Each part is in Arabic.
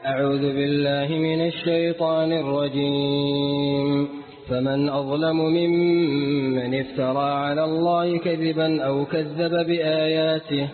أعوذ بالله من الشيطان الرجيم. فمن أظلم ممن افترى على الله كذبا أو كذب بآياته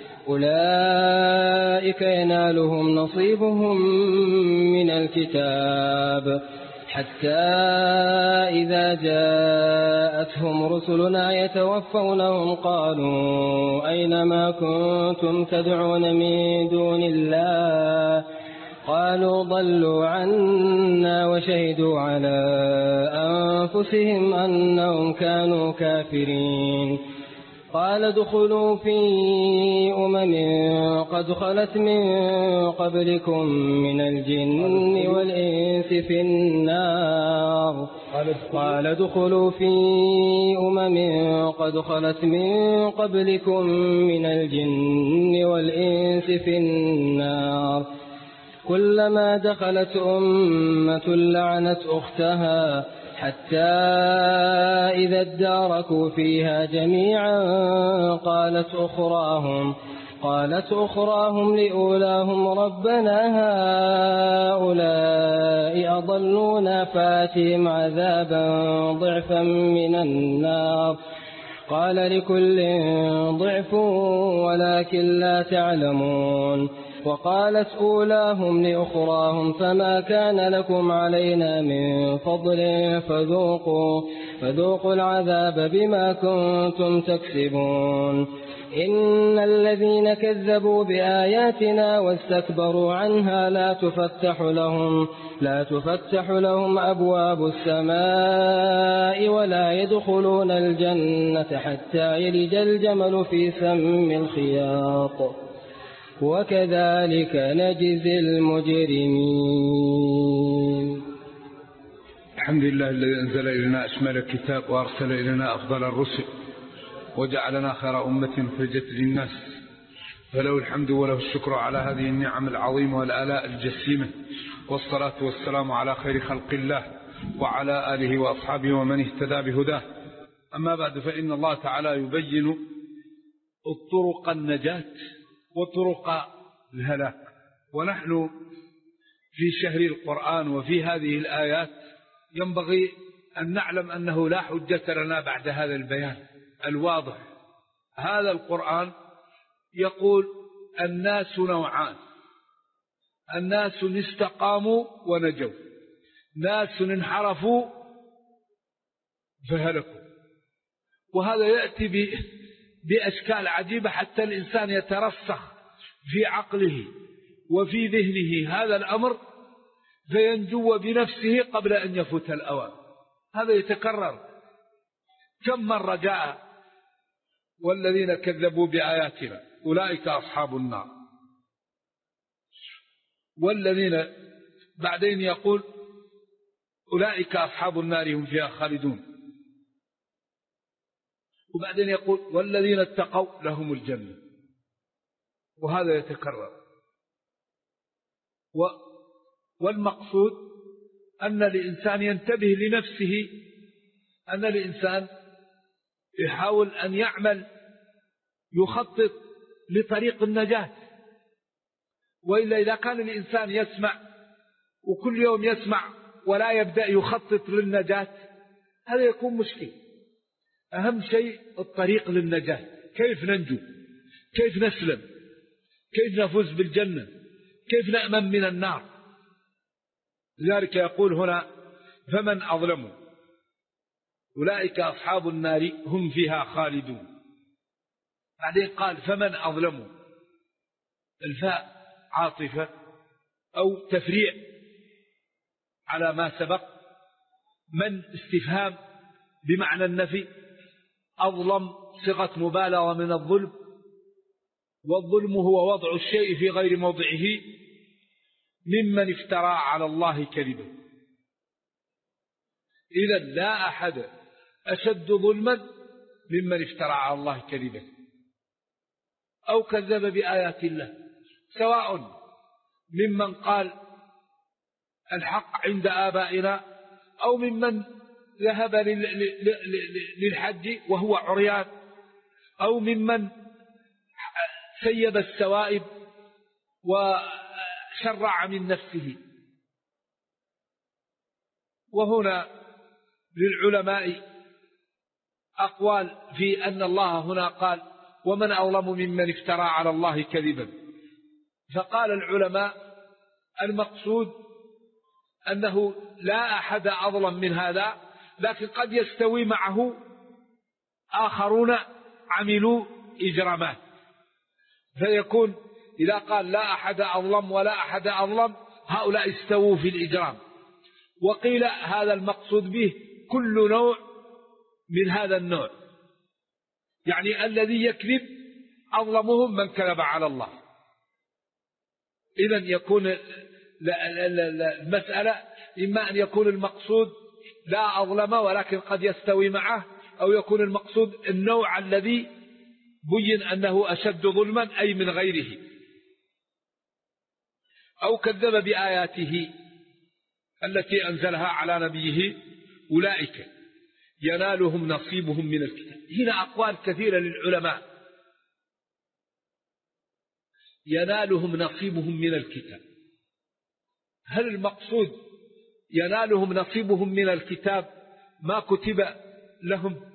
أولئك ينالهم نصيبهم من الكتاب حتى إذا جاءتهم رسلنا يتوفونهم قالوا أين ما كنتم تدعون من دون الله قالوا ضلوا عنا وشهدوا على أنفسهم أنهم كانوا كافرين. قال ادخلوا في قد خلت من قبلكم من الجن والإنس في النار. قال ادخلوا في قد خلت من قبلكم من الجن والإنس في النار كلما دخلت أمة لعنت أختها حتى إذا اداركوا فيها جميعا قالت أخراهم لأولاهم ربنا هؤلاء أضلونا فآتهم عذابا ضعفا من النار قال لكل ضعف ولكن لا تعلمون. وقالت أولاهم لأخراهم فما كان لكم علينا من فضل فذوقوا العذاب بما كنتم تكسبون. إن الذين كذبوا بآياتنا واستكبروا عنها لا تفتح لهم أبواب السماء ولا يدخلون الجنة حتى يلج الجمل في سم الخياط وكذلك نجزي المجرمين. الحمد لله الذي أنزل إلينا أشمل الكتاب وأرسل إلينا أفضل الرسل وجعلنا خير أمة خرجت للناس، فله الحمد وله الشكر على هذه النعم العظيمة والآلاء الجسيمة، والصلاة والسلام على خير خلق الله وعلى آله وأصحابه ومن اهتدى بهداه. أما بعد، فإن الله تعالى يبين الطرق النجاة وطرق الهلاك، ونحن في شهر القرآن وفي هذه الآيات ينبغي أن نعلم أنه لا حجة لنا بعد هذا البيان الواضح. هذا القرآن يقول الناس نوعان: الناس استقاموا ونجوا، ناس انحرفوا فهلكوا. وهذا يأتي بأشكال عجيبة حتى الإنسان يترسخ في عقله وفي ذهنه هذا الأمر فينجو بنفسه قبل أن يفوت الأوان. هذا يتكرر كم مرة جاء: والذين كذبوا بآياتنا أولئك أصحاب النار. والذين بعدين يقول أولئك أصحاب النار هم فيها خالدون. وبعدين يقول والذين اتقوا لهم الجنة. وهذا يتكرر. والمقصود أن الإنسان ينتبه لنفسه، أن الإنسان يحاول أن يعمل يخطط لطريق النجاة. وإلا إذا كان الإنسان يسمع وكل يوم يسمع ولا يبدأ يخطط للنجاة، هذا يكون مشكل. أهم شيء الطريق للنجاة، كيف ننجو، كيف نسلم، كيف نفوز بالجنة، كيف نأمن من النار. لذلك يقول هنا فمن أظلم أولئك أصحاب النار هم فيها خالدون. بعدين قال فمن أظلم، الفاء عاطفة أو تفريع على ما سبق. من استفهام بمعنى النفي، أظلم صيغة مبالغة من الظلم، والظلم هو وضع الشيء في غير موضعه ممن افترى على الله كذبا. إذا لا أحد أشد ظلما ممن افترى على الله كذبا أو كذب بآيات الله، سواء ممن قال الحق عند آبائنا أو ممن ذهب للحج وهو عريان، أو ممن سيب السوائب وشق شرع من نفسه. وهنا للعلماء أقوال في أن الله هنا قال ومن أظلم ممن افترى على الله كذبا. فقال العلماء المقصود أنه لا أحد أظلم من هذا، لكن قد يستوي معه آخرون عملوا إجرامات، فيكون إذا قال لا أحد أظلم ولا أحد أظلم هؤلاء استووا في الإجرام. وقيل هذا المقصود به كل نوع من هذا النوع، يعني الذي يكذب أظلمهم من كذب على الله. إذن يكون المسألة إما أن يكون المقصود لا أظلم ولكن قد يستوي معه، أو يكون المقصود النوع الذي بين أنه أشد ظلما أي من غيره، أو كذب بآياته التي أنزلها على نبيه أولئك ينالهم نصيبهم من الكتاب. هنا أقوال كثيرة للعلماء، ينالهم نصيبهم من الكتاب. هل المقصود ينالهم نصيبهم من الكتاب ما كتب لهم،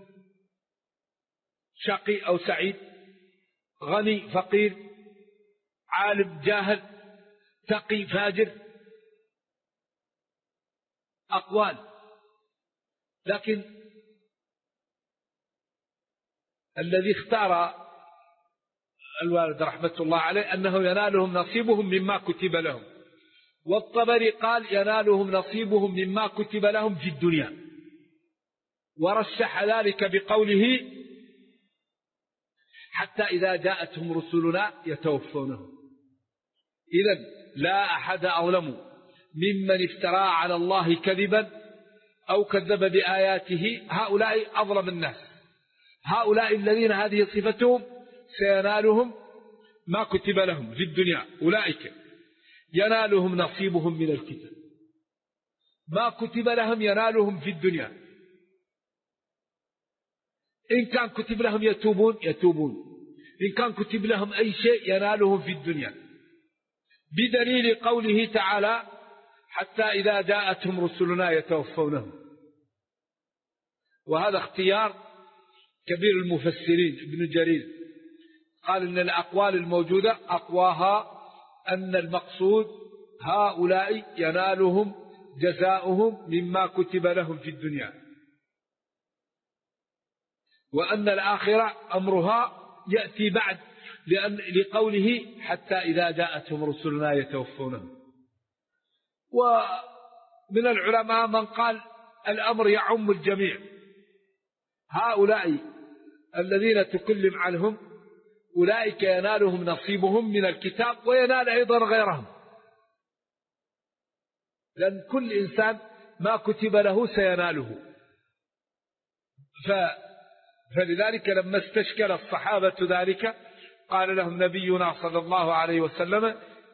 شقي أو سعيد، غني فقير، عالم جاهل، تقي فاجر؟ أقوال، لكن الذي اختار الوالد رحمة الله عليه أنه ينالهم نصيبهم مما كتب لهم. والطبري قال ينالهم نصيبهم مما كتب لهم في الدنيا، ورشح ذلك بقوله حتى إذا جاءتهم رسلنا يتوفونهم. إذن لا أحد أظلم ممن افترى على الله كذبا أو كذب بآياته، هؤلاء أظلم الناس. هؤلاء الذين هذه صفتهم سينالهم ما كتب لهم في الدنيا، أولئك ينالهم نصيبهم من الكتاب. ما كتب لهم ينالهم في الدنيا، إن كان كتب لهم يتوبون، إن كان كتب لهم أي شيء ينالهم في الدنيا، بدليل قوله تعالى حتى إذا جاءتهم رسلنا يتوفونهم. وهذا اختيار كبير المفسرين ابن جرير، قال إن الأقوال الموجودة أقواها أن المقصود هؤلاء ينالهم جزاؤهم مما كتب لهم في الدنيا، وأن الآخرة أمرها يأتي بعد، لقوله حتى إذا جاءتهم رسلنا يتوفونهم. ومن العلماء من قال الأمر يعم الجميع، هؤلاء الذين تكلم عنهم أولئك ينالهم نصيبهم من الكتاب، وينال أيضا غيرهم، لأن كل إنسان ما كتب له سيناله. فلذلك لما استشكل الصحابة ذلك قال لهم نبينا صلى الله عليه وسلم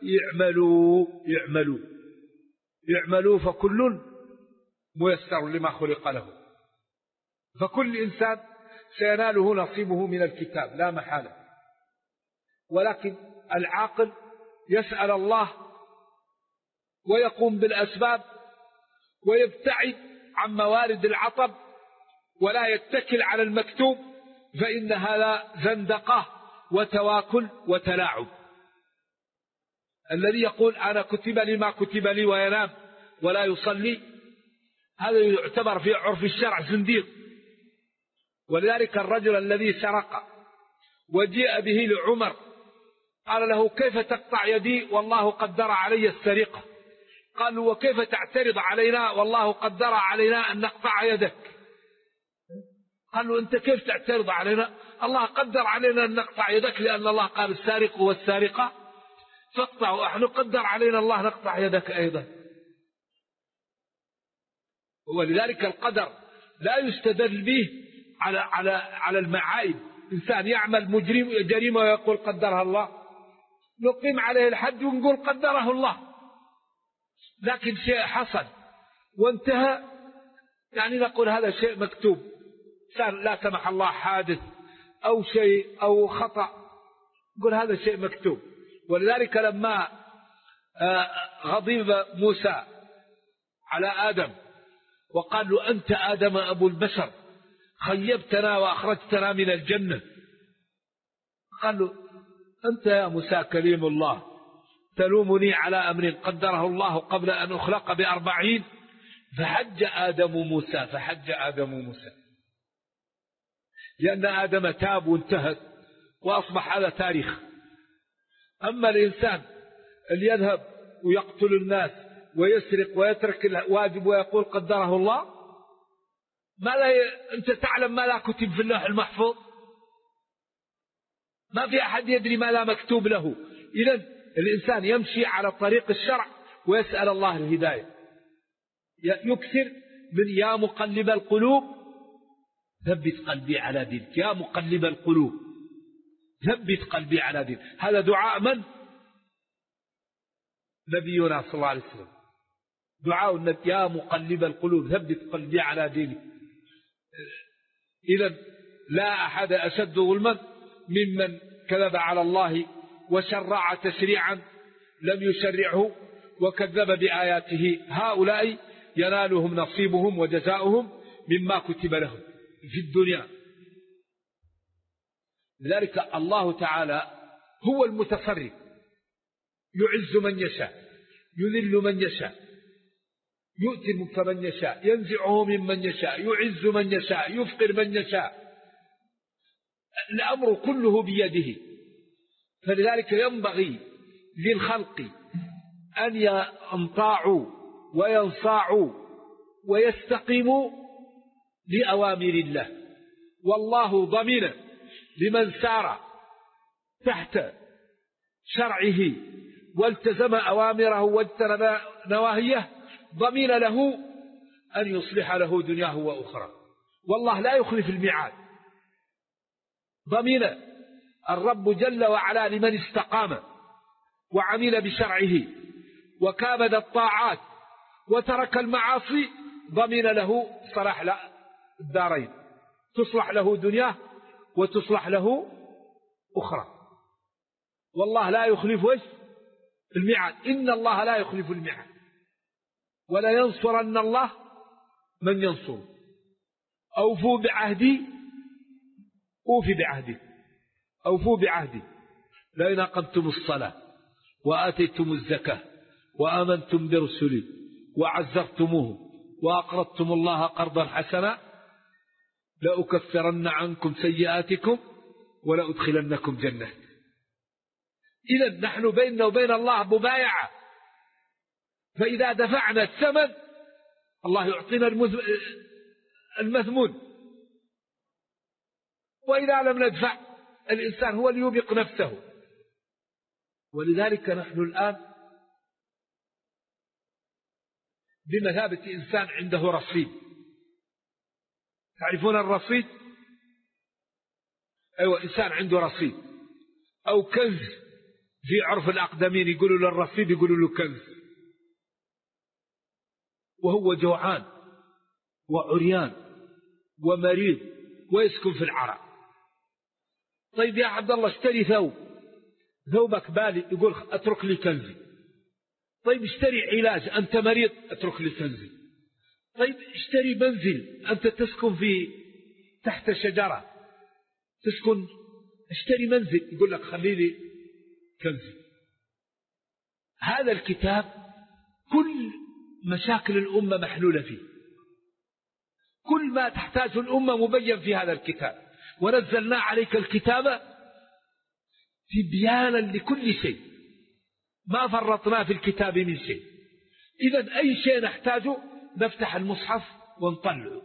اعملوا فكل ميسر لما خلق له. فكل إنسان سيناله نصيبه من الكتاب لا محالة، ولكن العاقل يسأل الله ويقوم بالأسباب ويبتعد عن موارد العطب ولا يتكل على المكتوب، فإن هذا زندقة وتواكل وتلاعب. الذي يقول أنا كتب لي ما كتب لي وينام ولا يصلي، هذا يعتبر في عرف الشرع زنديق. ولذلك الرجل الذي سرق وجيء به لعمر قال له كيف تقطع يدي والله قدر علي السرقة؟ قال وكيف تعترض علينا والله قدر علينا أن نقطع يدك؟ قال له أنت كيف تعترض علينا؟ الله قدر علينا أن نقطع يدك، لأن الله قال السارق والسارقة فاقطعوا، احنا قدر علينا الله نقطع يدك أيضا. ولذلك القدر لا يستدل به على المعايب. إنسان يعمل جريمة ويقول قدرها الله، نقيم عليه الحد ونقول قدره الله، لكن شيء حصل وانتهى يعني نقول هذا شيء مكتوب. إنسان لا سمح الله حادث أو شيء أو خطأ نقول هذا شيء مكتوب. ولذلك لما غضب موسى على آدم وقال له: أنت آدم أبو البشر، خيبتنا وأخرجتنا من الجنة. قال له: أنت يا موسى كليم الله تلومني على أمر قدره الله قبل أن أخلق ب40. فحج آدم موسى لأن آدم تاب وانتهت وأصبح هذا تاريخ. أما الإنسان اللي يذهب ويقتل الناس ويسرق ويترك الواجب ويقول قدره الله، أنت تعلم ما لا كتب في اللوح المحفوظ؟ ما في أحد يدري ما لا مكتوب له. إذن الإنسان يمشي على طريق الشرع ويسأل الله الهداية، يكثر من يا مقلب القلوب ثبت قلبي على دينك، يا مقلب القلوب ثبت قلبي على دينك. هذا دعاء من؟ نبينا صلى الله عليه وسلم، دعاء النبي: يا مقلب القلوب ثبت قلبي على دينك. إذن لا أحد أشد ظلما ممن كذب على الله وشرع تشريعا لم يشرعه وكذب بآياته. هؤلاء ينالهم نصيبهم وجزاؤهم مما كتب لهم في الدنيا. لذلك الله تعالى هو المتصرف، يعز من يشاء، يذل من يشاء، يؤتي الملك من يشاء، ينزعه ممن يشاء، يعز من يشاء، يفقر من يشاء. الأمر كله بيده. فلذلك ينبغي للخلق أن ينطاعوا وينصاعوا ويستقيموا لأوامر الله. والله ضمن لمن سار تحت شرعه والتزم أوامره واجتنب نواهيه، ضمن له أن يصلح له دنياه وأخرى. والله لا يخلف الميعاد. ضمن الرب جل وعلا لمن استقام وعمل بشرعه وكابد الطاعات وترك المعاصي، ضمن له صلاح الدارين، تصلح له دنياه وتصلح له أخرى. والله لا يخلف الميعاد. إن الله لا يخلف الميعاد، ولا ينصرن الله من ينصر. أوفوا بعهدي أوفي بعهدي، أوفوا بعهدي. لئن أقمتم الصلاة وآتيتم الزكاة وآمنتم برسلي وعزرتموه وأقرضتم الله قرضا حسنا لأكفرن عنكم سيئاتكم ولأدخلنكم جنة. إذن نحن بيننا وبين الله مبايعة، فإذا دفعنا الثمن الله يعطينا المثمون، وإذا لم ندفع الإنسان هو اللي يوبق نفسه. ولذلك نحن الآن بمثابة إنسان عنده رصيد. تعرفون الرصيد؟ أيوة، إنسان عنده رصيد أو كنز. في عرف الأقدمين يقولوا للرصيد يقولوا له كنز. وهو جوعان وعريان ومريض ويسكن في العراء. طيب يا عبد الله اشتري ثوبك بالي، يقول اترك لي كنزي. طيب اشتري علاج، أنت مريض، اترك لي كنزي. طيب اشتري منزل، أنت تسكن تحت شجرة تسكن، اشتري منزل، يقول لك خلي لي كنزي. هذا الكتاب كل مشاكل الأمة محلولة فيه، كل ما تحتاج الأمة مبين في هذا الكتاب. ونزلنا عليك الكتاب تبيانا لكل شيء، ما فرطنا في الكتاب من شيء. إذن أي شيء نحتاجه نفتح المصحف ونطلعه.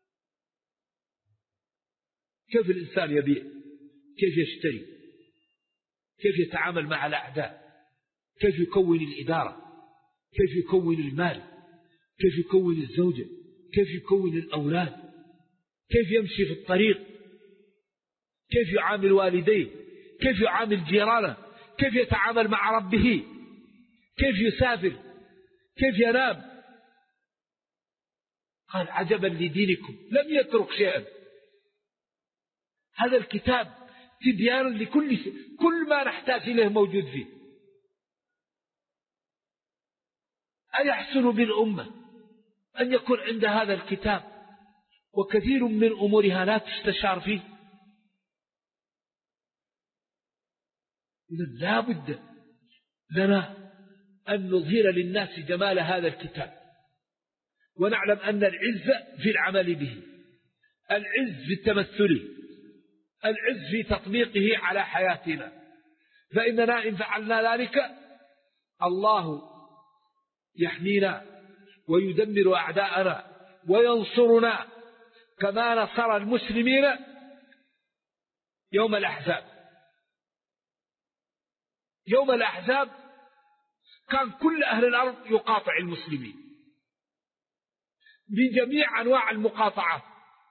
كيف الإنسان يبيع، كيف يشتري، كيف يتعامل مع الأعداء، كيف يكون الإدارة، كيف يكون المال، كيف يكون الزوجة، كيف يكون الأولاد، كيف يمشي في الطريق، كيف يعامل والديه، كيف يعامل جيرانه، كيف يتعامل مع ربه، كيف يسافر، كيف ينام. قال عجبا لدينكم لم يترك شيئا. هذا الكتاب تبيان لكل شيء، كل ما نحتاج إليه موجود فيه. أيحسن بالأمة أن يكون عند هذا الكتاب وكثير من أمورها لا تستشار فيه؟ إذن لا بد لنا أن نظهر للناس جمال هذا الكتاب، ونعلم أن العز في العمل به، العز في تمثله، العز في تطبيقه على حياتنا. فإننا إن فعلنا ذلك الله يحمينا ويدمر أعداءنا وينصرنا كما نصر المسلمين يوم الأحزاب. يوم الأحزاب كان كل أهل الأرض يقاطع المسلمين بجميع أنواع المقاطعات،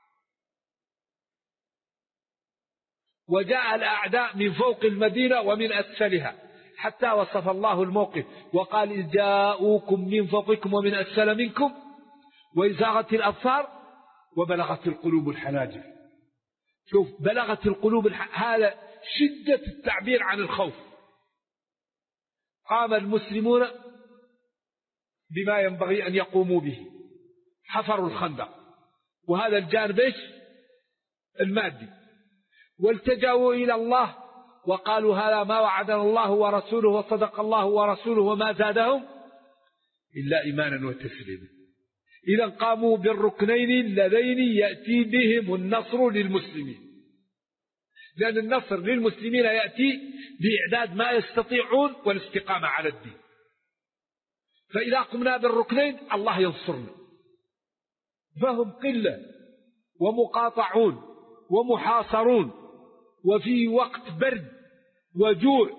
وجاء الأعداء من فوق المدينة ومن أسفلها، حتى وصف الله الموقف وقال: إذ جاءوكم من فوقكم ومن أسفل منكم وإذ زاغت الأبصار وبلغت القلوب الحناجر. شوف، بلغت القلوب هذا شدة التعبير عن الخوف. قام المسلمون بما ينبغي أن يقوموا به، حفروا الخندق، وهذا الجانب إيش؟ المادي، والتجأوا إلى الله وقالوا: هذا ما وعدنا الله ورسوله وصدق الله ورسوله وما زادهم إلا إيمانا وتسليما. إذا قاموا بالركنين اللذين يأتي بهم النصر للمسلمين، لأن النصر للمسلمين يأتي بإعداد ما يستطيعون والاستقامة على الدين. فإذا قمنا بالركنين الله ينصرنا. فهم قلة ومقاطعون ومحاصرون، وفي وقت برد وجوع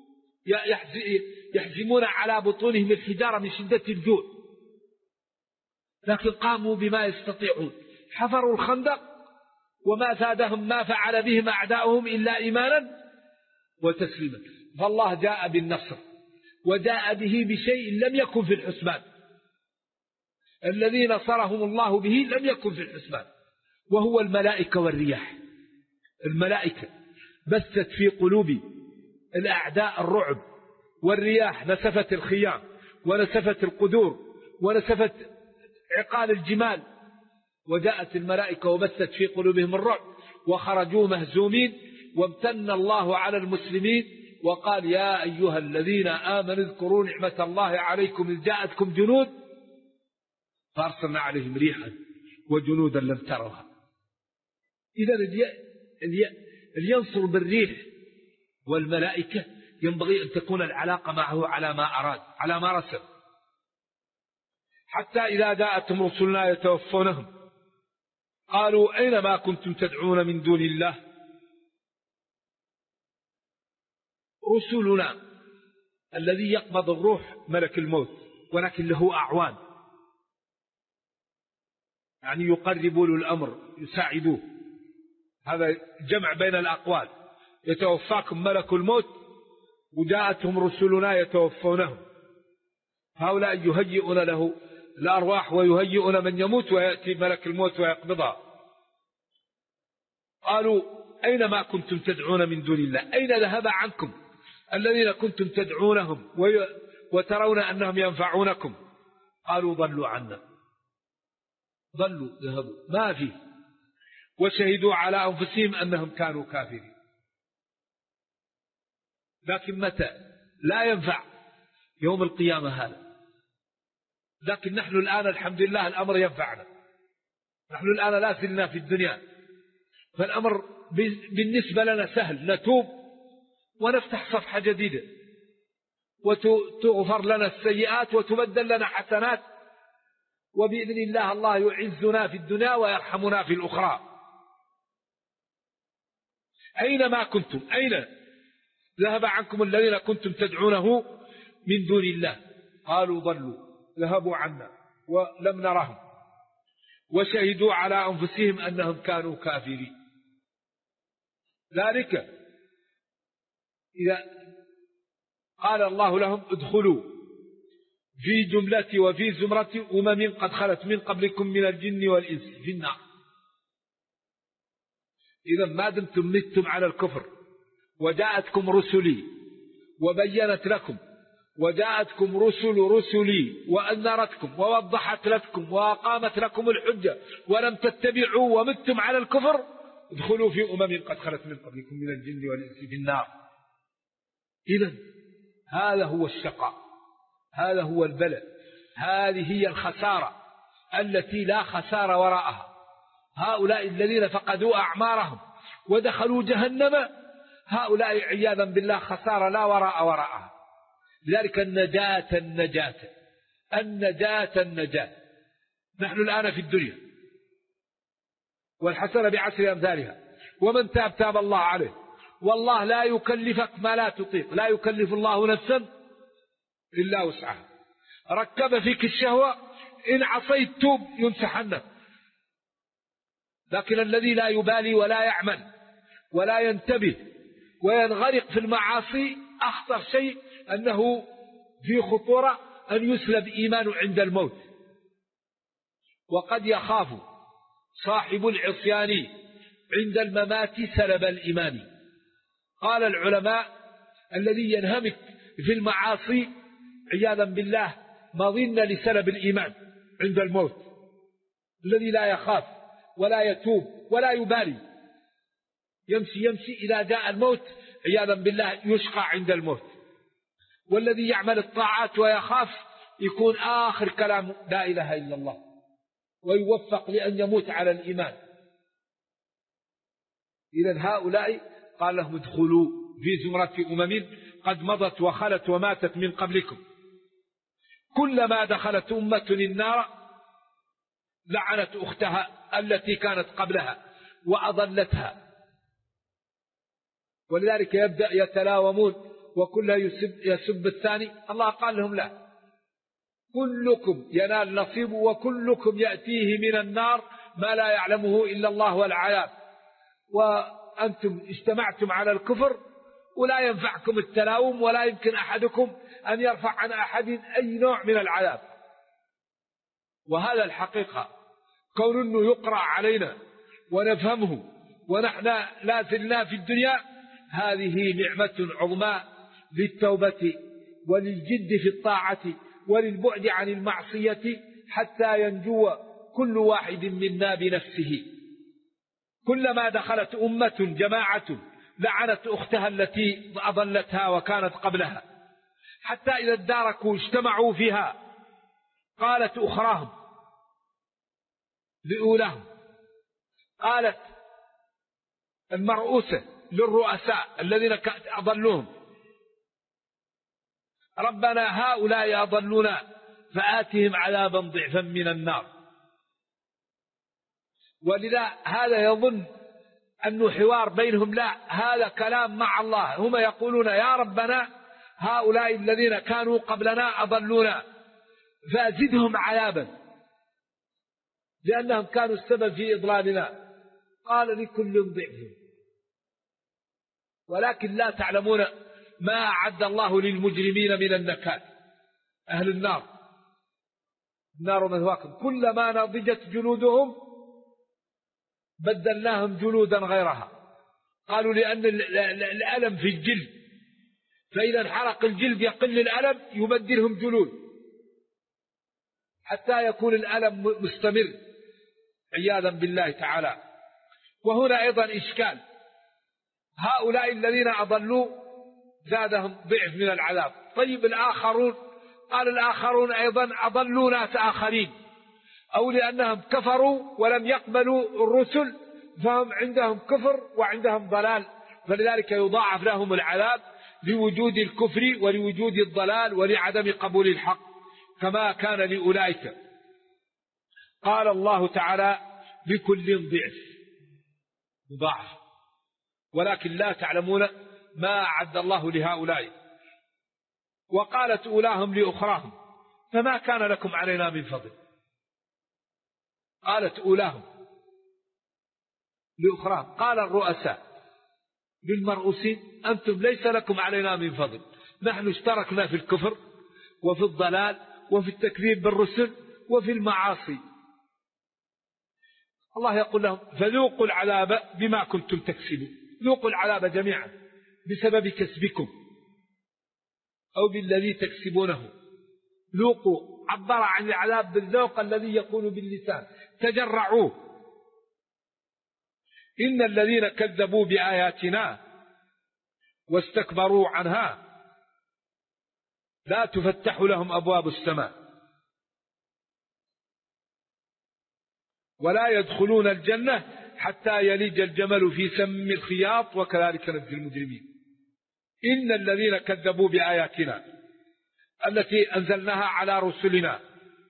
يحزمون على بطونهم الحجارة من شدة الجوع، لكن قاموا بما يستطيعون، حفروا الخندق، وما زادهم ما فعل بهم أعداؤهم إلا إيمانا وتسليما. فالله جاء بالنصر، وجاء به بشيء لم يكن في الحسبان. الذي نصرهم الله به لم يكن في الحسبان، وهو الملائكة والرياح. الملائكة بثت في قلوب الأعداء الرعب، والرياح نسفت الخيام ونسفت القدور ونسفت عقال الجمال، وجاءت الملائكة وبثت في قلوبهم الرعب، وخرجوا مهزومين. وامتن الله على المسلمين وقال: يا أيها الذين آمنوا اذكروا نعمة الله عليكم إذ جاءتكم جنود فأرسلنا عليهم ريحا وجنودا لم تروها. إذا اللي ينصر بالريح والملائكة ينبغي أن تكون العلاقة معه على ما أراد، على ما رسم. حتى إذا جاءتهم رسلنا يتوفونهم قالوا: أين ما كنتم تدعون من دون الله؟ رسلنا الذي يقبض الروح ملك الموت، ولكن له أعوان، يعني يقربوا له الأمر، يساعدوه. هذا جمع بين الأقوال: يتوفاكم ملك الموت، وجاءتهم رسلنا يتوفونهم. هؤلاء يهيئون له الأرواح ويهيئون من يموت، ويأتي ملك الموت ويقبضها. قالوا: أين ما كنتم تدعون من دون الله؟ أين ذهب عنكم الذين كنتم تدعونهم وترون أنهم ينفعونكم؟ قالوا: ضلوا عنا، ضلوا، ذهبوا، ما فيه. وشهدوا على أنفسهم أنهم كانوا كافرين. لكن متى؟ لا ينفع يوم القيامة هذا. لكن نحن الآن الحمد لله الأمر ينفعنا. نحن الآن لا زلنا في الدنيا، فالأمر بالنسبة لنا سهل، نتوب ونفتح صفحة جديدة، وتغفر لنا السيئات وتبدل لنا حسنات، وبإذن الله الله يعزنا في الدنيا ويرحمنا في الأخرى. أين ما كنتم؟ أين ذهب عنكم الذين كنتم تدعونه من دون الله؟ قالوا: ضلوا، ذهبوا عنا ولم نرهم. وشهدوا على أنفسهم أنهم كانوا كافرين. ذلك إذا قال الله لهم: ادخلوا في جملة وفي زمرة أمم قد خلت من قبلكم من الجن والإنس في النار. إذا ما دمتم متم على الكفر وجاءتكم رسلي وبينت لكم وجاءتكم رسلي وأنذرتكم ووضحت لكم وأقامت لكم الحجة ولم تتبعوا ومتم على الكفر ادخلوا في قد خلت من قبلكم من الجن والإنس في النار. إذن هذا هو الشقاء، هذا هو البلاء، هذه هي الخسارة التي لا خسارة وراءها. هؤلاء الذين فقدوا أعمارهم ودخلوا جهنم، هؤلاء عياذا بالله خسارة لا وراءها. لذلك النجاة. نحن الآن في الدنيا والحسنة بعشر أمثالها، ومن تاب الله عليه، والله لا يكلفك ما لا تطيق، لا يكلف الله نفسا إلا وسعها. ركب فيك الشهوة، إن عصيت توب يمسح عنك. لكن الذي لا يبالي ولا يعمل ولا ينتبه وينغرق في المعاصي، أخطر شيء أنه في خطورة أن يسلب إيمانه عند الموت. وقد يخاف صاحب العصيان عند الممات سلب الإيمان. قال العلماء: الذي ينهمك في المعاصي عياذا بالله مظنة لسلب الإيمان عند الموت. الذي لا يخاف ولا يتوب ولا يبالي يمشي إذا جاء الموت عياذا بالله يشقى عند الموت. والذي يعمل الطاعات ويخاف يكون آخر كلام لا إله إلا الله، ويوفق لأن يموت على الإيمان. إذن هؤلاء قال لهم ادخلوا في زمرة أمم قد مضت وخلت وماتت من قبلكم، كلما دخلت أمة النار لعنت أختها التي كانت قبلها وأضلتها. ولذلك يبدأ يتلاومون وكلها يسب الثاني. الله قال لهم: لا، كلكم ينال نصيب وكلكم يأتيه من النار ما لا يعلمه إلا الله والعذاب. وأنتم اجتمعتم على الكفر ولا ينفعكم التلاوم، ولا يمكن أحدكم أن يرفع عن أحد أي نوع من العذاب. وهذا الحقيقة، كون أنه يقرأ علينا ونفهمه ونحن لا زلنا في الدنيا، هذه نعمة عظمى للتوبة وللجد في الطاعة وللبعد عن المعصية حتى ينجو كل واحد منا بنفسه. كلما دخلت أمة جماعة لعنت أختها التي أضلتها وكانت قبلها، حتى إذا اداركوا اجتمعوا فيها قالت أخراهم لأولاهم، قالت المرؤوسة للرؤساء الذين أضلوهم: ربنا هؤلاء أضلونا فآتهم عذابا ضعفا من النار. ولذا هذا يظن أنه حوار بينهم، لا، هذا كلام مع الله. هم يقولون: يا ربنا هؤلاء الذين كانوا قبلنا أضلونا فأزدهم عذابا لأنهم كانوا السبب في إضلالنا. قال: لكل ضعف، ولكن لا تعلمون ما أعد الله للمجرمين من النكال. أهل النار مثواكم، كلما نضجت جلودهم بدلناهم جلودا غيرها. قالوا لأن الألم في الجلد، فإذا انحرق الجلد يقل الألم يبدلهم جلود حتى يكون الألم مستمر عياذا بالله تعالى. وهنا أيضا إشكال: هؤلاء الذين أضلوا زادهم ضعف من العذاب. طيب الآخرون، قال الآخرون أيضا أضلوا ناس آخرين، أو لأنهم كفروا ولم يقبلوا الرسل فهم عندهم كفر وعندهم ضلال، فلذلك يضاعف لهم العذاب لوجود الكفر ولوجود الضلال ولعدم قبول الحق كما كان لأولئك. قال الله تعالى: بكل ضعف مضاعف، ولكن لا تعلمون ما أعد الله لهؤلاء. وقالت أولاهم لأخراهم: فما كان لكم علينا من فضل. قالت أولاهم لأخراهم، قال الرؤساء للمرؤوسين: أنتم ليس لكم علينا من فضل، نحن اشتركنا في الكفر وفي الضلال وفي التكذيب بالرسل وفي المعاصي. الله يقول لهم: فذوقوا العذاب بما كنتم تكسبون. ذوقوا العذاب جميعا بسبب كسبكم. أو بالذي تكسبونه. ذوقوا عبر عن العذاب بالذوق الذي يكون باللسان. تجرعوه. إن الذين كذبوا بآياتنا واستكبروا عنها لا تفتح لهم أبواب السماء ولا يدخلون الجنة حتى يلج الجمل في سم الخياط وكذلك نجزي المجرمين. إن الذين كذبوا بآياتنا التي أنزلناها على رسلنا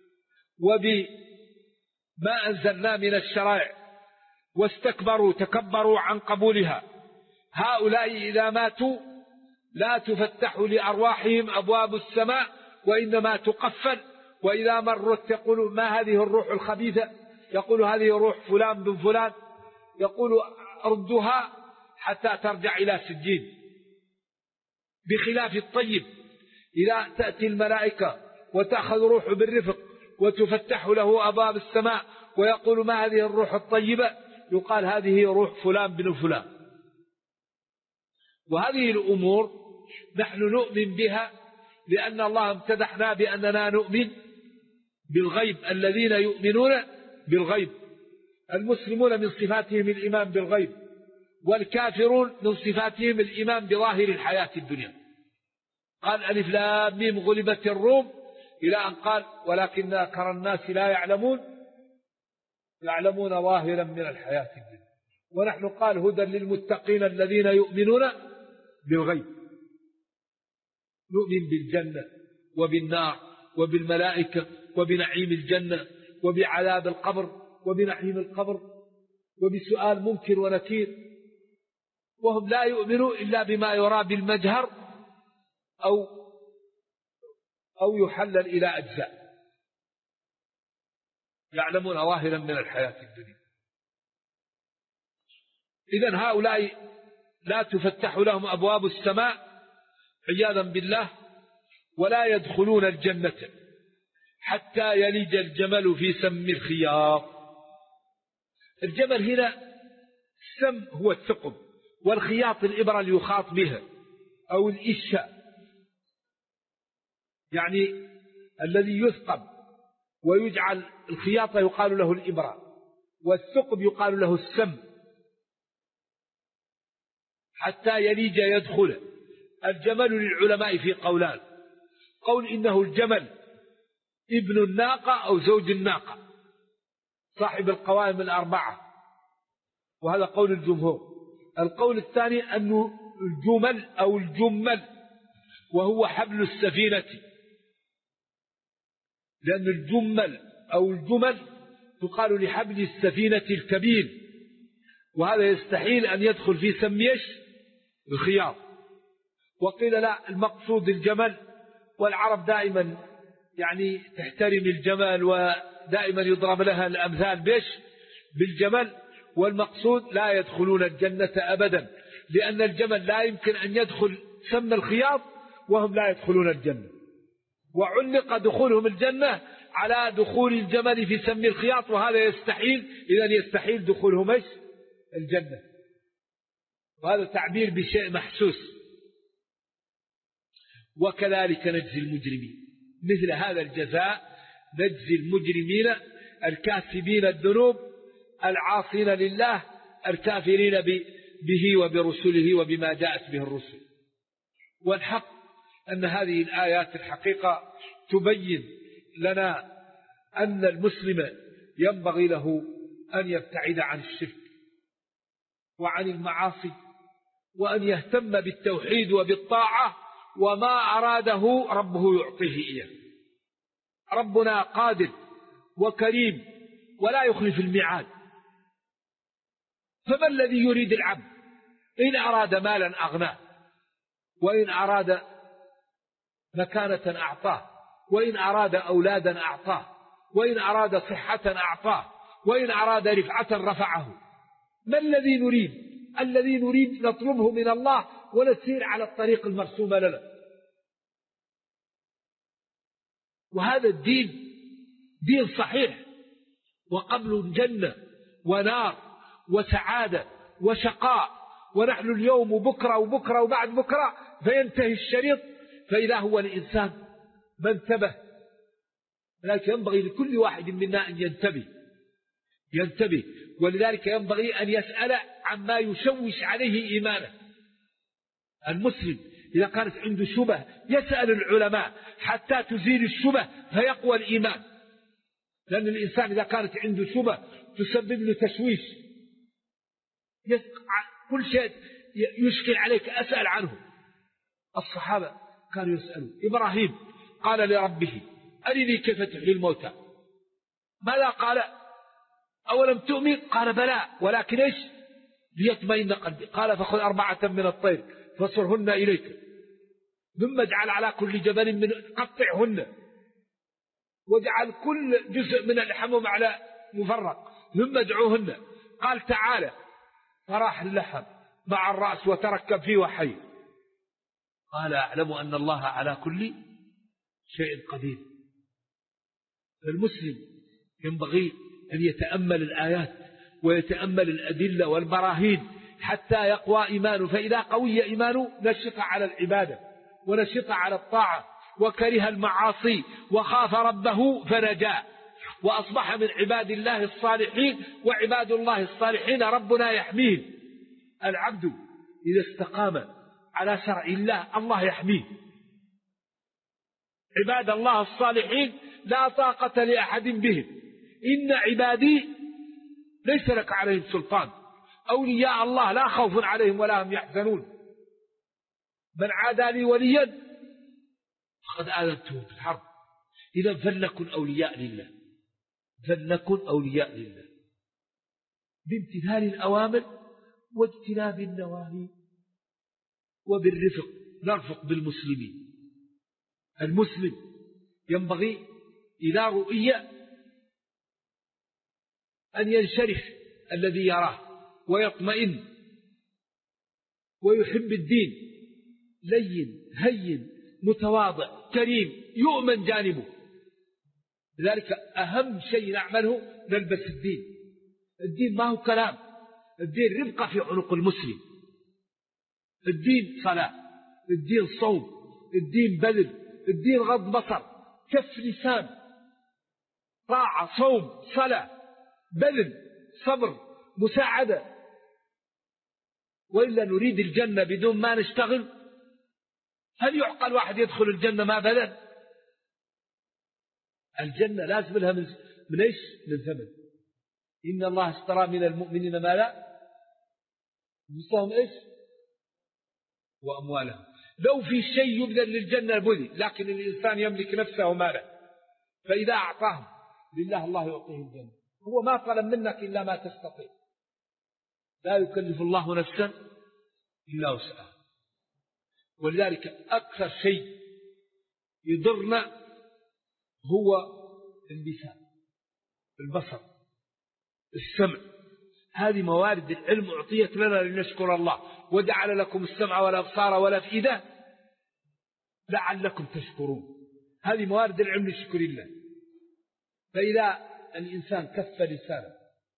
وبما أنزلنا من الشرائع واستكبروا تكبروا عن قبولها، هؤلاء إذا ماتوا لا تفتح لأرواحهم أبواب السماء وإنما تقفل، وإذا مرت يقول ما هذه الروح الخبيثة، يقول هذه روح فلان بن فلان، يقول ردها حتى ترجع إلى سجين. بخلاف الطيب إذا تأتي الملائكة وتأخذ روحه بالرفق وتفتح له أبواب السماء ويقول ما هذه الروح الطيبة، يقال هذه روح فلان بن فلان. وهذه الأمور نحن نؤمن بها لأن الله امتدحنا بأننا نؤمن بالغيب. الذين يؤمنون بالغيب، المسلمون من صفاتهم الإيمان بالغيب، والكافرون من صفاتهم الإيمان بظاهر الحياة الدنيا. قال ألف لام ميم غلبت الروم إلى أن قال ولكن أكثر الناس لا يعلمون ظاهرا من الحياة الدنيا. ونحن قال هدى للمتقين الذين يؤمنون بالغيب. نؤمن بالجنة وبالنار وبالملائكة وبنعيم الجنة وبعذاب القبر وبنعيم القبر وبسؤال منكر ونكير. وهم لا يؤمنون إلا بما يرى بالمجهر أو يحلل إلى أجزاء. يعلمون ظاهرا من الحياة الدنيا. إذن هؤلاء لا تفتح لهم أبواب السماء عياذا بالله ولا يدخلون الجنة حتى يلج الجمل في سم الخياط. الجمل هنا السم هو الثقب، والخياط الإبرة اللي يخاط بها أو الإشة، يعني الذي يثقب ويجعل الخياطة يقال له الإبرة، والثقب يقال له السم. حتى يليج يدخل. الجمل للعلماء في قولان: قول إنه الجمل ابن الناقة أو زوج الناقة صاحب القوائم الأربعة، وهذا قول الجمهور. القول الثاني أنه الجمل أو الجمل وهو حبل السفينة، لأن الجمل أو الجمل تقال لحبل السفينة الكبير، وهذا يستحيل أن يدخل في سميش الخياط. وقيل لا، المقصود الجمل، والعرب دائما يعني تحترم الجمل ودائما يضرب لها الأمثال بالجمل، والمقصود لا يدخلون الجنة أبدا، لأن الجمل لا يمكن أن يدخل سم الخياط وهم لا يدخلون الجنة. وعلق دخولهم الجنة على دخول الجمل في سم الخياط، وهذا يستحيل، إذن يستحيل دخولهم الجنة. وهذا تعبير بشيء محسوس. وكذلك نجزي المجرمين، مثل هذا الجزاء نجزي المجرمين الكاسبين الذنوب العاصين لله الكافرين به وبرسله وبما جاءت به الرسل. والحق أن هذه الآيات الحقيقة تبين لنا أن المسلم ينبغي له أن يبتعد عن الشرك وعن المعاصي، وأن يهتم بالتوحيد وبالطاعة، وما أراده ربه يعطيه إياه. ربنا قادر وكريم ولا يخلف الميعاد. فما الذي يريد العبد؟ إن أراد مالا أغناه، وإن أراد مكانة أعطاه، وإن أراد أولادا أعطاه، وإن أراد صحة أعطاه، وإن أراد رفعة رفعه. ما الذي نريد؟ الذي نريد نطلبه من الله ونسير على الطريق المرسوم لنا. وهذا الدين دين صحيح، وقبل جنة ونار وسعادة وشقاء، ونحن اليوم وبكرة وبكرة وبعد بكرة فينتهي الشريط، فإذا هو الإنسان ما انتبه، لكن ينبغي لكل واحد منا أن ينتبه، ولذلك ينبغي أن يسأل عما يشوش عليه إيمانه. المسلم إذا كانت عنده شبه يسأل العلماء حتى تزيل الشبه فيقوى الإيمان، لأن الإنسان إذا كانت عنده شبه تسبب له تشويش، كل شيء يشكل عليك أسأل عنه. الصحابة كانوا يسألون. إبراهيم قال لربه أرني كيف تحيي الموتى، ماذا قال؟ أولم تؤمن؟ قال بلى ولكن إيش؟ ليطمئن قلبي. قال فخذ 4 من الطير فصرهن إليك، ثم اجعل على كل جبل من قطعهن، واجعل كل جزء من اللحم على مفرق، ثم ادعوهن. قال تعالى، فراح اللحم مع الرأس وتركب فيه وحي. قال أعلم أن الله على كل شيء قدير. المسلم ينبغي أن يتأمل الآيات ويتأمل الأدلة والبراهين حتى يقوى إيمانه، فإذا قوي إيمانه نشط على العبادة ونشط على الطاعة وكره المعاصي وخاف ربه فنجا وأصبح من عباد الله الصالحين. وعباد الله الصالحين ربنا يحميه. العبد إذا استقام على شرع الله الله يحميه. عباد الله الصالحين لا طاقة لأحد بهم. إن عبادي ليس لك عليهم سلطان. أولياء الله لا خوف عليهم ولا هم يحزنون. من عادى لي وليا فقد آذنته بالحرب. إذا فلنكن أولياء لله، فلنكن أولياء لله بامتثال الأوامر واجتناب النواهي وبالرفق. نرفق بالمسلمين. المسلم ينبغي إذا رؤي أن ينشرح الذي يراه ويطمئن ويحب الدين، لين هين متواضع كريم يؤمن جانبه. لذلك أهم شيء نعمله نلبس الدين. الدين ما هو كلام، الدين ربقة في عنق المسلم. الدين صلاة، الدين صوم، الدين بذل، الدين غض بصر، كف لسان، طاعة، صوم، صلاة، بذل، صبر، مساعدة. وإلا نريد الجنة بدون ما نشتغل؟ هل يعقل واحد يدخل الجنة ما بذل؟ الجنة لازم لها من إيش؟ من ثمن. إن الله اشترى من المؤمنين ما لا يصهم إيش؟ وأموالهم. لو في شيء يبذل للجنة بذل، لكن الإنسان يملك نفسه وماله، فإذا أعطاه لله الله يعطيه الجنة. هو ما طلب منك إلا ما تستطيع، لا يكلف الله نفسا إلا وسعها. ولذلك أكثر شيء يضرنا هو اللسان، البصر، السمع. هذه موارد العلم أعطيت لنا لنشكر الله. وجعل لكم السمع والأبصار والأفئدة لعلكم تشكرون. هذه موارد العلم لشكر الله. فإذا الإنسان كف لسانه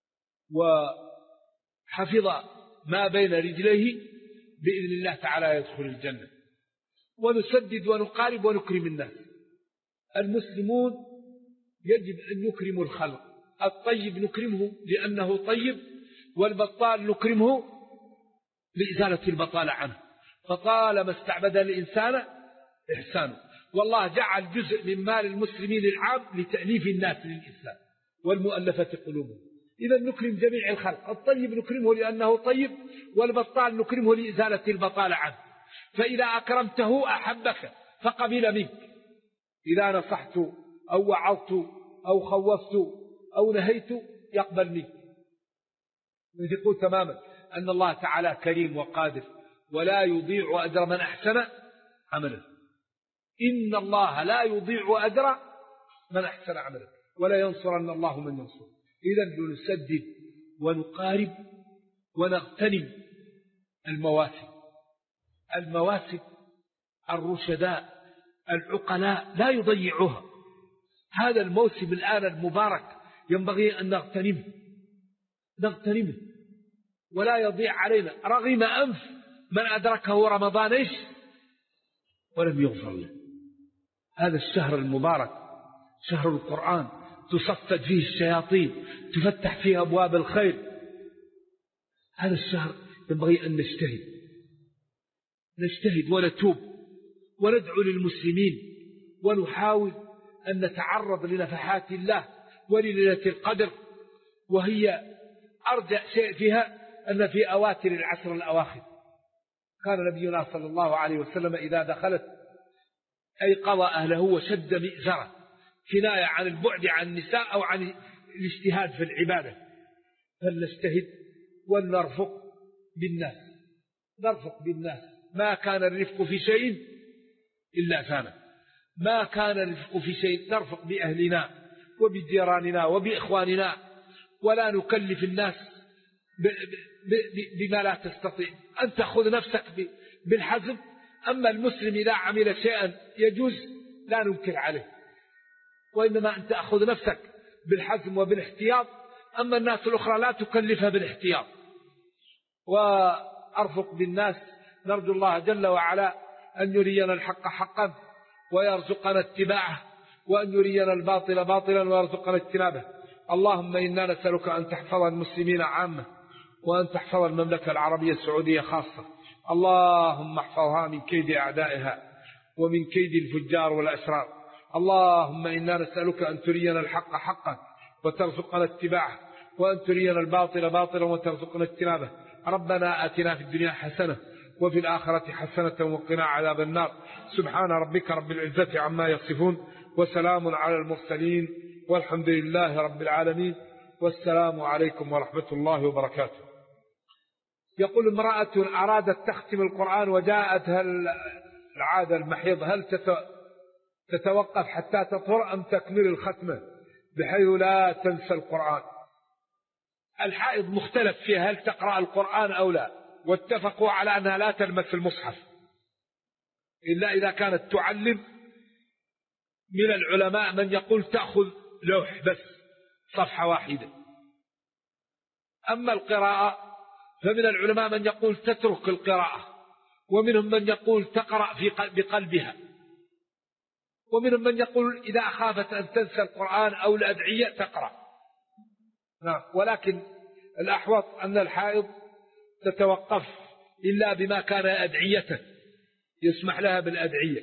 وحفظ ما بين رجليه بإذن الله تعالى يدخل الجنة. ونسدد ونقارب ونكرم الناس. المسلمون يجب أن يكرموا الخلق. الطيب نكرمه لأنه طيب، والبطال نكرمه لإزالة البطالة عنه. فطالما استعبد الإنسان إحسانه. والله جعل جزء من مال المسلمين العام لتأليف الناس للإسلام والمؤلفة قلوبهم. إذا نكرم جميع الخلق. الطيب نكرمه لأنه طيب، والبطال نكرمه لإزالة البطالة عنه. فإذا أكرمته أحبك فقبل منك. إذا نصحت أو وعظت أو خوفت أو نهيت يقبل منك. يقول تماما أن الله تعالى كريم وقادر ولا يضيع أجر من أحسن عمله. إن الله لا يضيع أجر من أحسن عمله ولا ينصرن الله من ينصر. إذن نسدد ونقارب ونغتنم المواسم الرشداء العقلاء لا يضيعوها. هذا الموسم الآن المبارك ينبغي أن نغتنمه ولا يضيع علينا. رغم أنف من أدركه رمضان إيش؟ ولم يغفر له. هذا الشهر المبارك شهر القرآن، تصفد فيه الشياطين، تفتح فيه أبواب الخير. هذا الشهر ينبغي أن نجتهد ونتوب وندعو للمسلمين، ونحاول أن نتعرض لنفحات الله ولليلة القدر. وهي أرجع شيء فيها أن في أواتر العشر الأواخر كان نبينا صلى الله عليه وسلم إذا دخلت أيقظ أهله وشد مئزره، كناية عن البعد عن النساء أو عن الاجتهاد في العبادة. فلنجتهد ونرفق بالناس. ما كان الرفق في شيء إلا زانه. ما كان الرفق في شيء نرفق بأهلنا وبجيراننا وبإخواننا، ولا نكلف الناس بما لا تستطيع. أن تأخذ نفسك بالحزم. أما المسلم إذا عمل شيئا يجوز لا ننكر عليه، وإنما أن تأخذ نفسك بالحزم وبالاحتياط. أما الناس الأخرى لا تكلفها بالاحتياط. وأرفق بالناس. نرجو الله جل وعلا أن يرينا الحق حقا ويرزقنا اتباعه، وأن يرينا الباطل باطلا ويرزقنا اجتنابه. اللهم إنا نسألك أن تحفظ المسلمين عامة، وأن تحفظ المملكة العربية السعودية خاصة. اللهم احفظها من كيد أعدائها ومن كيد الفجار والأشرار. اللهم إنا نسألك أن ترينا الحق حقا وترزقنا اتباعه، وأن ترينا الباطل باطلا وترزقنا اجتنابه. ربنا آتنا في الدنيا حسنة وفي الآخرة حسنة وقنا عذاب النار. سبحان ربك رب العزة عما يصفون، وسلام على المرسلين، والحمد لله رب العالمين، والسلام عليكم ورحمة الله وبركاته. يقول امرأة أرادت تختم القرآن وجاءتها العادة المحيض، هل تتوقف حتى تطهر أم تكمل الختمة بحيث لا تنسى القرآن؟ الحائض مختلف فيها هل تقرأ القرآن أو لا، واتفقوا على أنها لا تلمس المصحف إلا إذا كانت تعلم. من العلماء من يقول تأخذ لوح بس صفحة واحدة. أما القراءة فمن العلماء من يقول تترك القراءة، ومنهم من يقول تقرأ بقلبها، ومنهم من يقول إذا أخافت أن تنسى القرآن أو الأدعية تقرأ. ولكن الأحوط أن الحائض تتوقف إلا بما كان أدعية يسمح لها بالأدعية.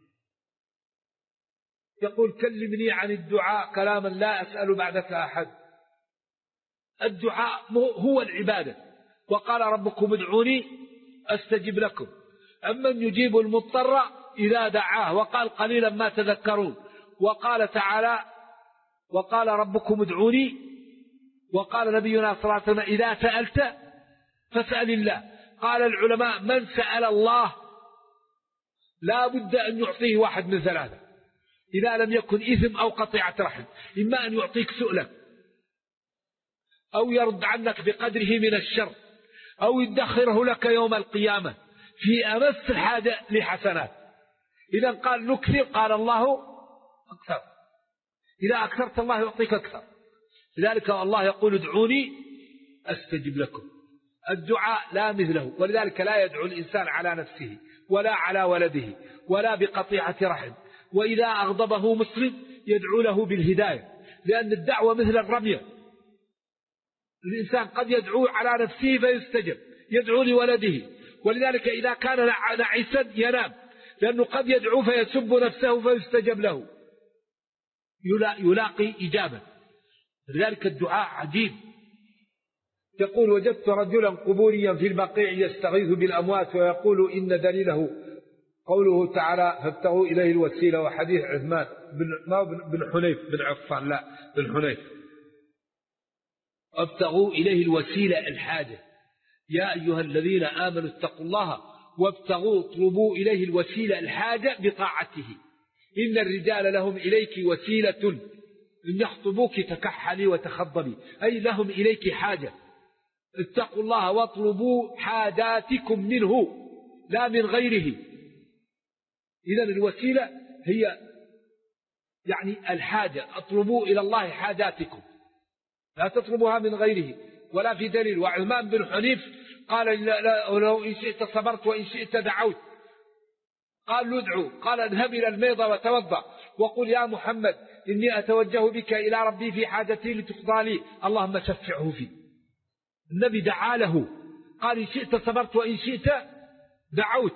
يقول كلمني عن الدعاء كلاما لا أسأل بعدك أحد. الدعاء هو العبادة، وقال ربكم ادعوني أستجب لكم. أمن يجيب المضطر إذا دعاه، وقال قليلا ما تذكرون. وقال تعالى وقال ربكم ادعوني، وقال نبينا صلى الله عليه وسلم إذا سألت فاسأل الله. قال العلماء من سأل الله لا بد أن يعطيه واحد من ثلاثة إذا لم يكن إثم أو قطيعة رحم. إما أن يعطيك سؤلك، أو يرد عنك بقدره من الشر، أو يدخره لك يوم القيامة في أمس الحاجة لحسنات. إذا قال نكثر، قال الله أكثر. إذا أكثرت الله يعطيك أكثر. لذلك الله يقول ادعوني أستجب لكم. الدعاء لا مثله، ولذلك لا يدعو الإنسان على نفسه ولا على ولده ولا بقطيعة رحم. وإذا أغضبه مسلم يدعو له بالهداية، لأن الدعوة مثل الرمية. الإنسان قد يدعو على نفسه فيستجب، يدعو لولده. ولذلك إذا كان نعسا ينام، لأنه قد يدعو فيسب نفسه فيستجب له، يلاقي إجابة. لذلك الدعاء عجيب. يقول وجدت رجلا قبوريا في البقيع يستغيث بالأموات ويقول إن دليله قوله تعالى فابتغوا إليه الوسيلة، وحديث عثمان بن حنيف بن عفان لا بن حنيف ابتغوا إليه الوسيلة الحاجة. يا أيها الذين آمنوا اتقوا الله وابتغوا اطلبوا إليه الوسيلة الحاجة بطاعته. إن الرجال لهم إليك وسيلة إن يخطبوك تكحلي وتخضبي، أي لهم إليك حاجة. اتقوا الله واطلبوا حاجاتكم منه لا من غيره. إذن الوسيلة هي يعني الحاجة. اطلبوا إلى الله حاجاتكم، لا تطلبوها من غيره ولا في دليل. وعثمان بن حنيف قال لو إن شئت صبرت وإن شئت دعوت. قال له ادعو، قال اذهب إلى الميضة وتوضأ وقل يا محمد إني أتوجه بك إلى ربي في حاجتي لتقضى لي، اللهم شفعه فيه. النبي دعا له، قال إن شئت صبرت وإن شئت دعوت.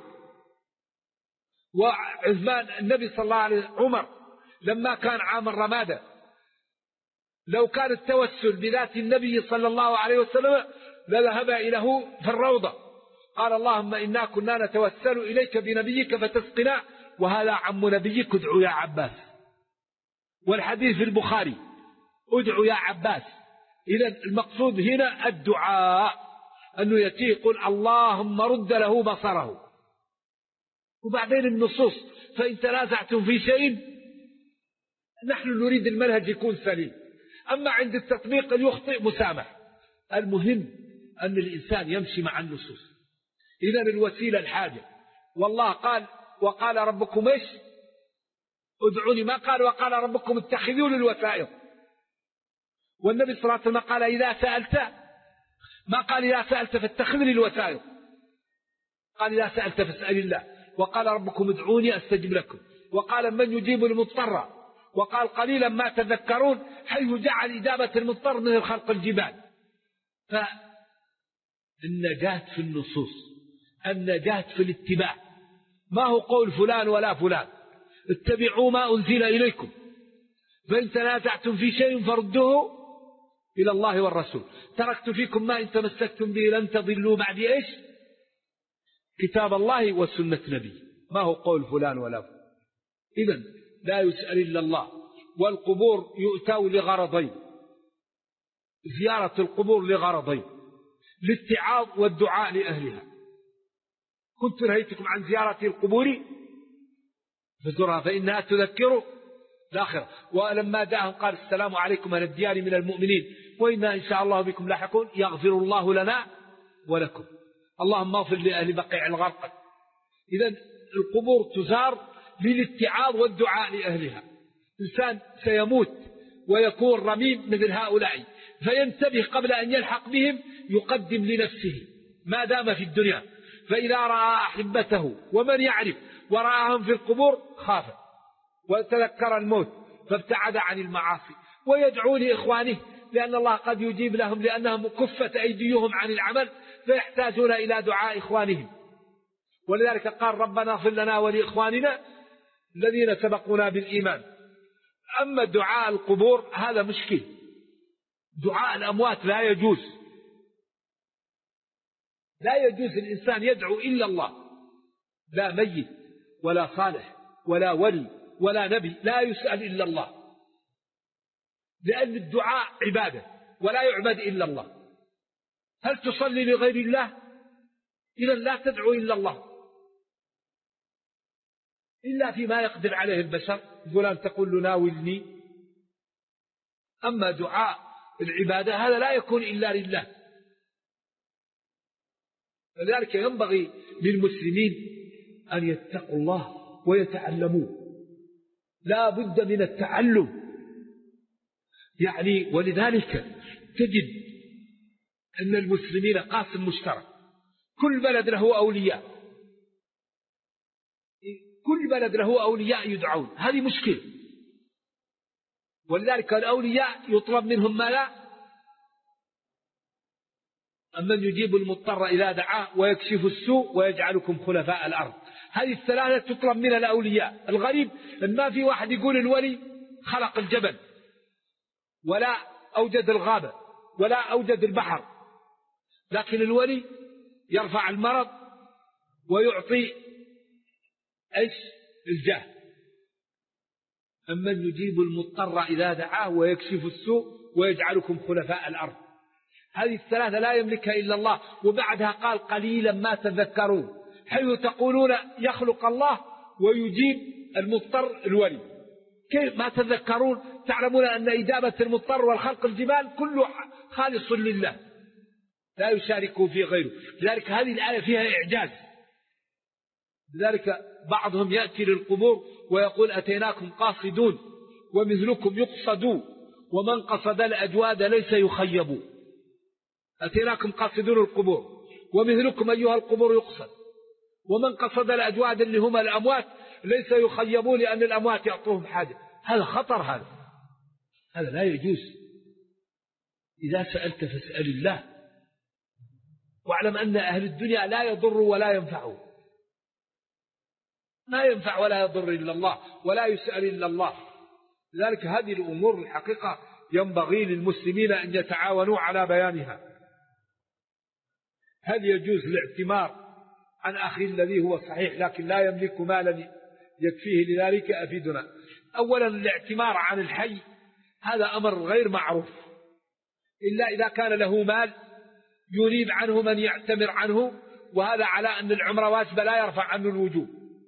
وعثمان النبي صلى الله عليه وسلم عمر لما كان عام الرمادة لو كان التوسل بذات النبي صلى الله عليه وسلم لذهب إليه في الروضة، قال اللهم إنا كنا نتوسل إليك بنبيك فتسقنا وهذا عم نبيك ادعو يا عباس. والحديث في البخاري ادعو يا عباس. إذا المقصود هنا الدعاء، أنه يأتي يقول اللهم رد له بصره. وبعدين النصوص فإن تنازعتم في شيء، نحن نريد المنهج يكون سليم، أما عند التطبيق يخطئ مسامح. المهم أن الإنسان يمشي مع النصوص. إذن الوسيلة الحاجة. والله قال وقال ربكم إيش؟ ادعوني، ما قال وقال ربكم اتخذوا للوسائل. والنبي صلى الله عليه وسلم قال إذا سألت، ما قال إذا سألت فاتخذ للوسائل، قال إذا سألت فاسأل الله. وقال ربكم ادعوني أستجب لكم. وقال من يجيب المضطر. وقال قليلا ما تذكرون، حيث جعل إجابة المضطر من خلق الجبال. فالنجاة في النصوص، النجاة في الاتباع، ما هو قول فلان ولا فلان. اتبعوا ما أنزل إليكم، فإن تنازعتم في شيء فردوه إلى الله والرسول. تركت فيكم ما إن تمسكتم به لن تضلوا بعد إيش؟ كتاب الله وسنة نبي. ما هو قول فلان ولا فلان. إذن لا يسأل إلا الله. والقبور يؤتوا لغرضين، زيارة القبور لغرضين: للاتعاظ والدعاء لأهلها. كنت نهيتكم عن زيارة القبور فزورها فإنها تذكر الآخرة. ولما جاءهم قال السلام عليكم أهل الديار من المؤمنين وإنا إن شاء الله بكم لاحقون يغفر الله لنا ولكم. اللهم اغفر لأهل بقيع الغرقد. إذن القبور تزار للاتعاظ والدعاء لأهلها. إنسان سيموت ويكون رميم مثل هؤلاء، فينتبه قبل أن يلحق بهم، يقدم لنفسه ما دام في الدنيا. فإذا رأى أحبته ومن يعرف ورآهم في القبور خاف وتذكر الموت فابتعد عن المعاصي. ويدعو لإخوانه لأن الله قد يجيب لهم، لأنهم كفت أيديهم عن العمل فيحتاجون إلى دعاء إخوانهم. ولذلك قال ربنا اغفر لنا ولإخواننا الذين سبقونا بالإيمان. أما دعاء القبور هذا مشكل. دعاء الأموات لا يجوز، لا يجوز الإنسان يدعو إلا الله، لا ميت ولا صالح ولا ولي ولا نبي، لا يسأل إلا الله، لأن الدعاء عبادة ولا يعبد إلا الله. هل تصلي لغير الله؟ إذا لا تدعو إلا الله، إلا فيما يقدر عليه البشر. فلان تقول له ناولني. أما دعاء العبادة هذا لا يكون إلا لله. لذلك ينبغي للمسلمين أن يتقوا الله ويتعلموا، لا بد من التعلم. يعني ولذلك تجد أن المسلمين قاسم مشترك، كل بلد له أولياء، كل بلد له أولياء يدعون. هذه مشكلة. ولذلك الأولياء يطلب منهم ما لا، أمن يجيب المضطر إذا دعاه ويكشف السوء ويجعلكم خلفاء الأرض. هذه الثلاثة تطلب من الأولياء. الغريب أن ما في واحد يقول الولي خلق الجبل ولا أوجد الغابة ولا أوجد البحر، لكن الولي يرفع المرض ويعطي إيش؟ الجاه. أمن يجيب المضطر إذا دعاه ويكشف السوء ويجعلكم خلفاء الأرض. هذه الثلاثة لا يملكها إلا الله. وبعدها قال قليلا ما تذكرون، حيث تقولون يخلق الله ويجيب المضطر الولي، كيف ما تذكرون؟ تعلمون أن إجابة المضطر والخلق الجبال كله خالص لله لا يشاركه في غيره. لذلك هذه الآية فيها إعجاز. لذلك بعضهم يأتي للقبور ويقول أتيناكم قاصدون ومثلكم يقصدوا ومن قصد الأجواد ليس يخيب. أتيناكم قاصدون القبور ومثلكم أيها القبور يقصد. ومن قصد الأجواد اللي هم الأموات ليس يخيبون لأن الأموات يعطوهم حاجة. هذا خطر، هذا لا يجوز. إذا سألت فاسأل الله، واعلم أن أهل الدنيا لا يضر ولا ينفع، ما ينفع ولا يضر إلا الله، ولا يسأل إلا الله. لذلك هذه الأمور الحقيقة ينبغي للمسلمين أن يتعاونوا على بيانها. هل يجوز الاعتمار عن أخي الذي هو صحيح لكن لا يملك مالا يكفيه لذلك؟ أفيدنا. أولا الاعتمار عن الحي هذا أمر غير معروف، إلا إذا كان له مال يريد عنه من يعتمر عنه، وهذا على أن العمرة واجبة لا يرفع عنه الوجوب.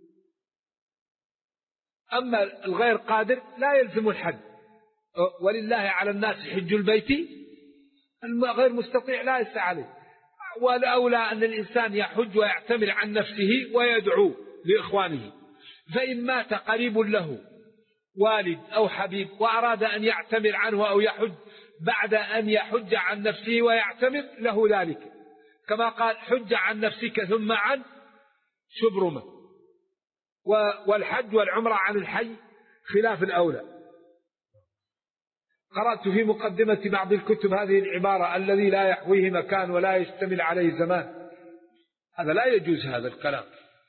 أما الغير قادر لا يلزم الحج، ولله على الناس حج البيت، الغير مستطيع لا يسعى عليه. والأولى أن الإنسان يحج ويعتمر عن نفسه ويدعو لإخوانه. فإن مات قريب له والد أو حبيب وأراد أن يعتمر عنه أو يحج بعد أن يحج عن نفسه ويعتمر له ذلك، كما قال حج عن نفسك ثم عن شبرمة. والحج والعمرة عن الحي خلاف الأولى. قرأت في مقدمة بعض الكتب هذه العبارة: الذي لا يحويه مكان ولا يشتمل عليه زمان. هذا لا يجوز، هذا الكلام.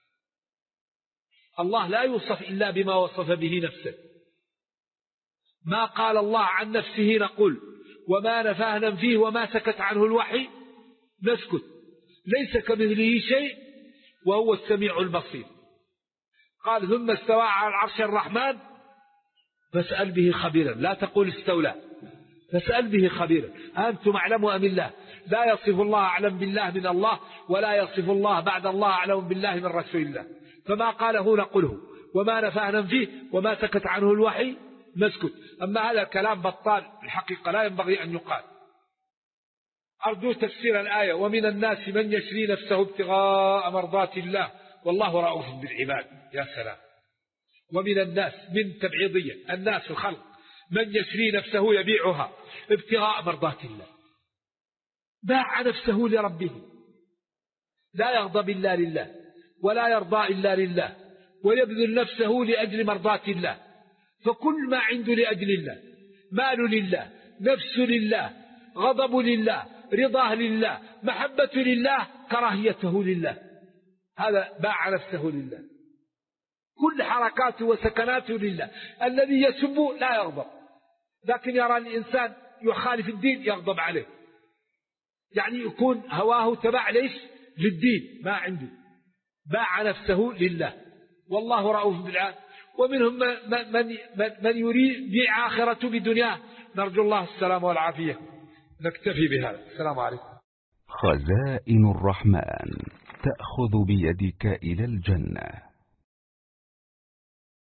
الله لا يوصف إلا بما وصف به نفسه. ما قال الله عن نفسه نقول، وما نفاه ننفيه، وما سكت عنه الوحي نسكت. ليس كمثله شيء وهو السميع البصير. قال ثم استوى على العرش الرحمن فاسأل به خبيرا، لا تقول استولى، فاسأل به خبيرا. أنتم أعلم أم الله؟ لا يصف الله أعلم بالله من الله، ولا يصف الله بعد الله أعلم بالله من رسول الله. فما قاله نقوله، وما نفاه ننفيه، وما سكت عنه الوحي نسكت. أما هذا كلام بطال الحقيقة لا ينبغي أن يقال. أرجو تفسير الآية: ومن الناس من يشري نفسه ابتغاء مرضات الله والله رؤوف بالعباد. يا سلام. ومن الناس من تبعيضية، الناس الخلق، من يشري نفسه يبيعها ابتغاء مرضات الله، باع نفسه لربه، لا يغضب إلا لله ولا يرضى إلا لله، ويبذل نفسه لأجل مرضات الله. فكل ما عنده لأجل الله: مال لله، نفس لله، غضب لله، رضاه لله، محبة لله، كراهيته لله. هذا باع نفسه لله، كل حركاته وسكناته لله. الذي يسب لا يغضب، لكن يرى الإنسان يخالف الدين يغضب عليه، يعني يكون هواه تبع ليش؟ للدين، ما عنده. باع نفسه لله والله رؤوف بالعباد. ومنهم من يريد بيع آخرته بدنياه. نرجو الله السلام والعافية. نكتفي بهذا. السلام عليكم. خزائن الرحمن تأخذ بيدك إلى الجنة.